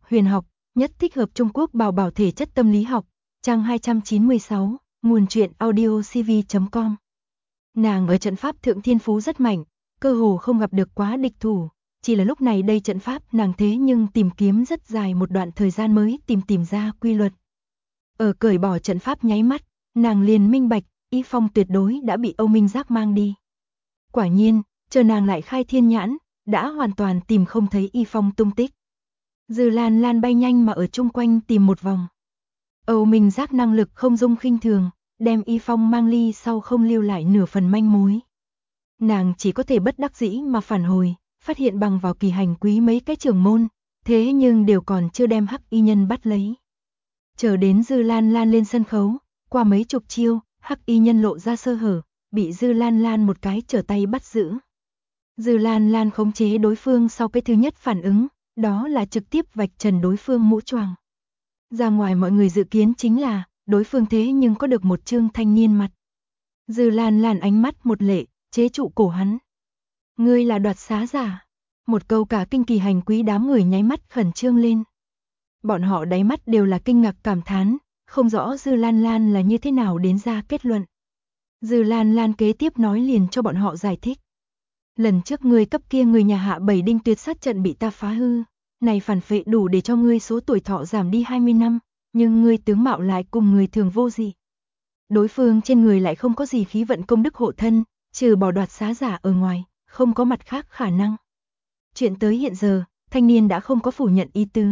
huyền học, nhất thích hợp Trung Quốc bảo bảo thể chất tâm lý học, trang 296, nguồn truyện audio cv.com. Nàng ở trận pháp thượng thiên phú rất mạnh, cơ hồ không gặp được quá địch thủ, chỉ là lúc này đây trận pháp nàng thế nhưng tìm kiếm rất dài một đoạn thời gian mới tìm ra quy luật. Ở cởi bỏ trận pháp nháy mắt, nàng liền minh bạch, Y Phong tuyệt đối đã bị Âu Minh Giác mang đi. Quả nhiên, chờ nàng lại khai thiên nhãn, đã hoàn toàn tìm không thấy Y Phong tung tích. Dư Lan Lan bay nhanh mà ở chung quanh tìm một vòng. Âu Minh Giác năng lực không dung khinh thường, đem Y Phong mang ly sau không lưu lại nửa phần manh mối. Nàng chỉ có thể bất đắc dĩ mà phản hồi, phát hiện bằng vào Kỳ Hành Quý mấy cái trưởng môn, thế nhưng đều còn chưa đem Hắc Y Nhân bắt lấy. Chờ đến Dư Lan Lan lên sân khấu, qua mấy chục chiêu, Hắc Y Nhân lộ ra sơ hở, bị Dư Lan Lan một cái trở tay bắt giữ. Dư Lan Lan khống chế đối phương sau cái thứ nhất phản ứng, đó là trực tiếp vạch trần đối phương mũ choàng. Ra ngoài mọi người dự kiến chính là, đối phương thế nhưng có được một trương thanh niên mặt. Dư Lan Lan ánh mắt một lệ, chế trụ cổ hắn. Ngươi là đoạt xá giả. Một câu cả kinh Kỳ Hành Quý đám người nháy mắt khẩn trương lên. Bọn họ đáy mắt đều là kinh ngạc cảm thán, không rõ Dư Lan Lan là như thế nào đến ra kết luận. Dư Lan Lan kế tiếp nói liền cho bọn họ giải thích. Lần trước ngươi cấp kia người nhà Hạ Bảy Đinh tuyệt sát trận bị ta phá hư, này phản phệ đủ để cho ngươi số tuổi thọ giảm đi 20 năm, nhưng ngươi tướng mạo lại cùng người thường vô dị. Đối phương trên người lại không có gì khí vận công đức hộ thân, trừ bỏ đoạt xá giả ở ngoài, không có mặt khác khả năng. Chuyện tới hiện giờ, thanh niên đã không có phủ nhận ý tứ.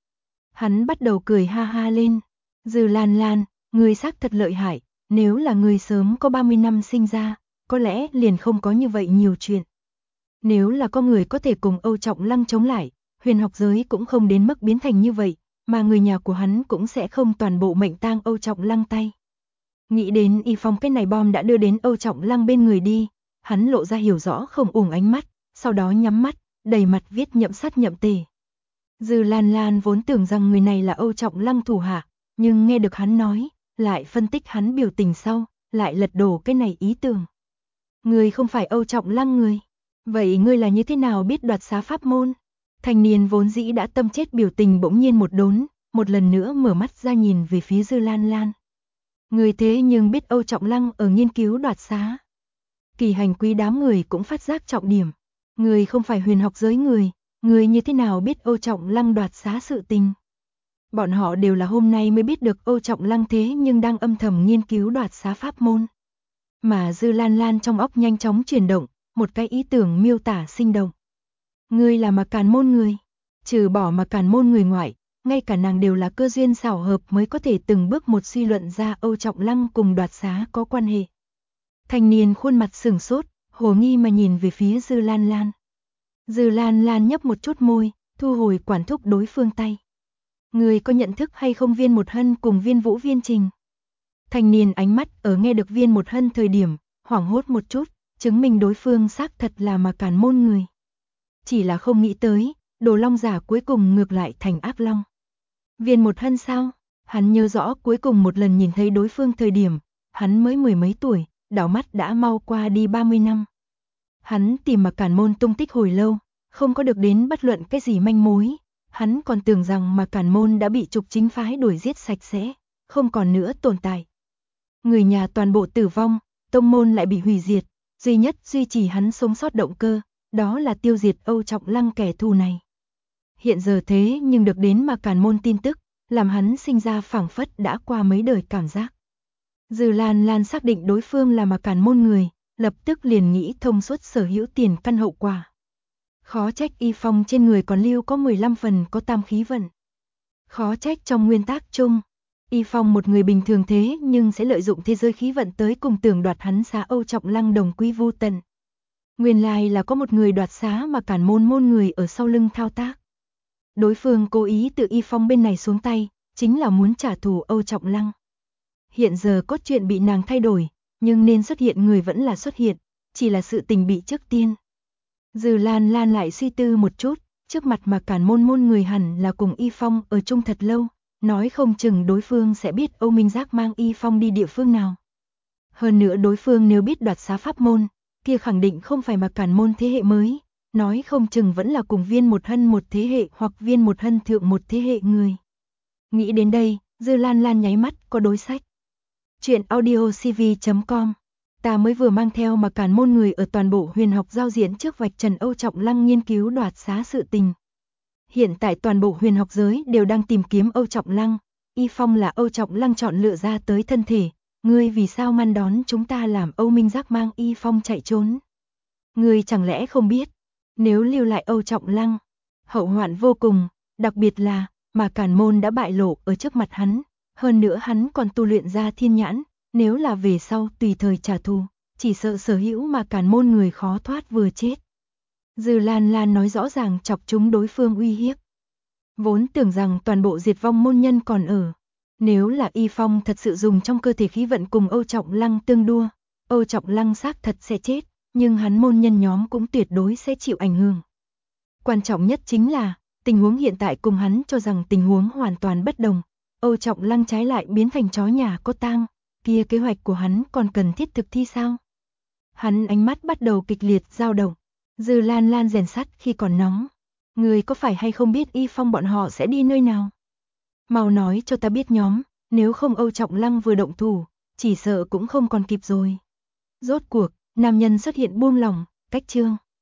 Hắn bắt đầu cười ha ha lên. Dư Lan Lan, ngươi xác thật lợi hại, nếu là ngươi sớm có 30 năm sinh ra, có lẽ liền không có như vậy nhiều chuyện. Nếu là có người có thể cùng Âu Trọng Lăng chống lại, huyền học giới cũng không đến mức biến thành như vậy, mà người nhà của hắn cũng sẽ không toàn bộ mệnh tang Âu Trọng Lăng tay. Nghĩ đến Y Phong cái này bom đã đưa đến Âu Trọng Lăng bên người đi, hắn lộ ra hiểu rõ không uổng ánh mắt, sau đó nhắm mắt, đầy mặt viết nhậm sát nhậm tề. Dư Lan Lan vốn tưởng rằng người này là Âu Trọng Lăng thủ hạ, nhưng nghe được hắn nói, lại phân tích hắn biểu tình sau, lại lật đổ cái này ý tưởng. Ngươi không phải Âu Trọng Lăng người, vậy ngươi là như thế nào biết đoạt xá pháp môn? Thanh niên vốn dĩ đã tâm chết biểu tình bỗng nhiên một đốn, một lần nữa mở mắt ra nhìn về phía Dư Lan Lan. Người thế nhưng biết Âu Trọng Lăng ở nghiên cứu đoạt xá. Kỳ Hành Quý đám người cũng phát giác trọng điểm. Người không phải huyền học giới người như thế nào biết Âu Trọng Lăng đoạt xá sự tình. Bọn họ đều là hôm nay mới biết được Âu Trọng Lăng thế nhưng đang âm thầm nghiên cứu đoạt xá pháp môn. Mà Dư Lan Lan trong óc nhanh chóng chuyển động, một cái ý tưởng miêu tả sinh động. Ngươi là Mạc Càn môn người, trừ bỏ Mạc Càn môn người ngoại, ngay cả nàng đều là cơ duyên xảo hợp mới có thể từng bước một suy luận ra Âu Trọng Lăng cùng đoạt xá có quan hệ. Thanh niên khuôn mặt sừng sốt, hồ nghi mà nhìn về phía Dư Lan Lan. Dư Lan Lan nhấp một chút môi, thu hồi quản thúc đối phương tay. Người có nhận thức hay không Viên Một Hân cùng Viên Vũ Viên Trình? Thanh niên ánh mắt ở nghe được Viên Một Hân thời điểm, hoảng hốt một chút, chứng minh đối phương xác thật là Mạc Càn môn người. Chỉ là không nghĩ tới, Đồ Long giả cuối cùng ngược lại thành ác long. Viên Một Hân sao? Hắn nhớ rõ cuối cùng một lần nhìn thấy đối phương thời điểm, hắn mới mười mấy tuổi, đảo mắt đã mau qua đi 30 năm. Hắn tìm Mạc Càn môn tung tích hồi lâu, không có được đến bất luận cái gì manh mối. Hắn còn tưởng rằng Mạc Càn môn đã bị trục chính phái đuổi giết sạch sẽ, không còn nữa tồn tại. Người nhà toàn bộ tử vong, tông môn lại bị hủy diệt, duy nhất duy trì hắn sống sót động cơ, đó là tiêu diệt Âu Trọng Lăng kẻ thù này. Hiện giờ thế nhưng được đến Mạc Càn môn tin tức, làm hắn sinh ra phảng phất đã qua mấy đời cảm giác. Dư Lan Lan xác định đối phương là Mạc Càn môn người, lập tức liền nghĩ thông suốt sở hữu tiền căn hậu quả. Khó trách Y Phong trên người còn lưu có 15 phần có tam khí vận. Khó trách trong nguyên tắc chung, Y Phong một người bình thường thế nhưng sẽ lợi dụng thế giới khí vận tới cùng tưởng đoạt hắn xá Âu Trọng Lăng đồng quy vu tận. Nguyên lai là có một người đoạt xá mà Càn môn người ở sau lưng thao tác. Đối phương cố ý tự Y Phong bên này xuống tay, chính là muốn trả thù Âu Trọng Lăng. Hiện giờ cốt truyện bị nàng thay đổi, nhưng nên xuất hiện người vẫn là xuất hiện, chỉ là sự tình bị trước tiên. Dư Lan Lan lại suy tư một chút, trước mặt mà Càn môn người hẳn là cùng Y Phong ở chung thật lâu, nói không chừng đối phương sẽ biết Âu Minh Giác mang Y Phong đi địa phương nào. Hơn nữa đối phương nếu biết đoạt xá pháp môn, kia khẳng định không phải mà Càn môn thế hệ mới, nói không chừng vẫn là cùng Viên Một Hân một thế hệ hoặc Viên Một Hân thượng một thế hệ người. Nghĩ đến đây, Dư Lan Lan nháy mắt có đối sách. Chuyện audiocv.com. Ta mới vừa mang theo mà càn môn người ở toàn bộ huyền học giao diễn trước vạch trần Âu Trọng Lăng nghiên cứu đoạt xá sự tình. Hiện tại toàn bộ huyền học giới đều đang tìm kiếm Âu Trọng Lăng, Y Phong là Âu Trọng Lăng chọn lựa ra tới thân thể, ngươi vì sao ngăn đón chúng ta làm Âu Minh Giác mang Y Phong chạy trốn? Ngươi chẳng lẽ không biết, nếu lưu lại Âu Trọng Lăng, hậu hoạn vô cùng, đặc biệt là, mà càn môn đã bại lộ ở trước mặt hắn, hơn nữa hắn còn tu luyện ra thiên nhãn, nếu là về sau tùy thời trả thù, chỉ sợ sở hữu mà càn môn người khó thoát vừa chết. Dư Lan Lan nói rõ ràng chọc chúng đối phương uy hiếp. Vốn tưởng rằng toàn bộ diệt vong môn nhân còn ở. Nếu là Y Phong thật sự dùng trong cơ thể khí vận cùng Âu Trọng Lăng tương đua, Âu Trọng Lăng xác thật sẽ chết, nhưng hắn môn nhân nhóm cũng tuyệt đối sẽ chịu ảnh hưởng. Quan trọng nhất chính là, tình huống hiện tại cùng hắn cho rằng tình huống hoàn toàn bất đồng. Âu Trọng Lăng trái lại biến thành chó nhà có tang, kia kế hoạch của hắn còn cần thiết thực thi sao? Hắn ánh mắt bắt đầu kịch liệt dao động. Dư Lan Lan rèn sắt khi còn nóng. Người có phải hay không biết Y Phong bọn họ sẽ đi nơi nào? Mau nói cho ta biết nhóm, nếu không Âu Trọng Lăng vừa động thủ, chỉ sợ cũng không còn kịp rồi. Rốt cuộc, nam nhân xuất hiện buông lỏng, cách chương.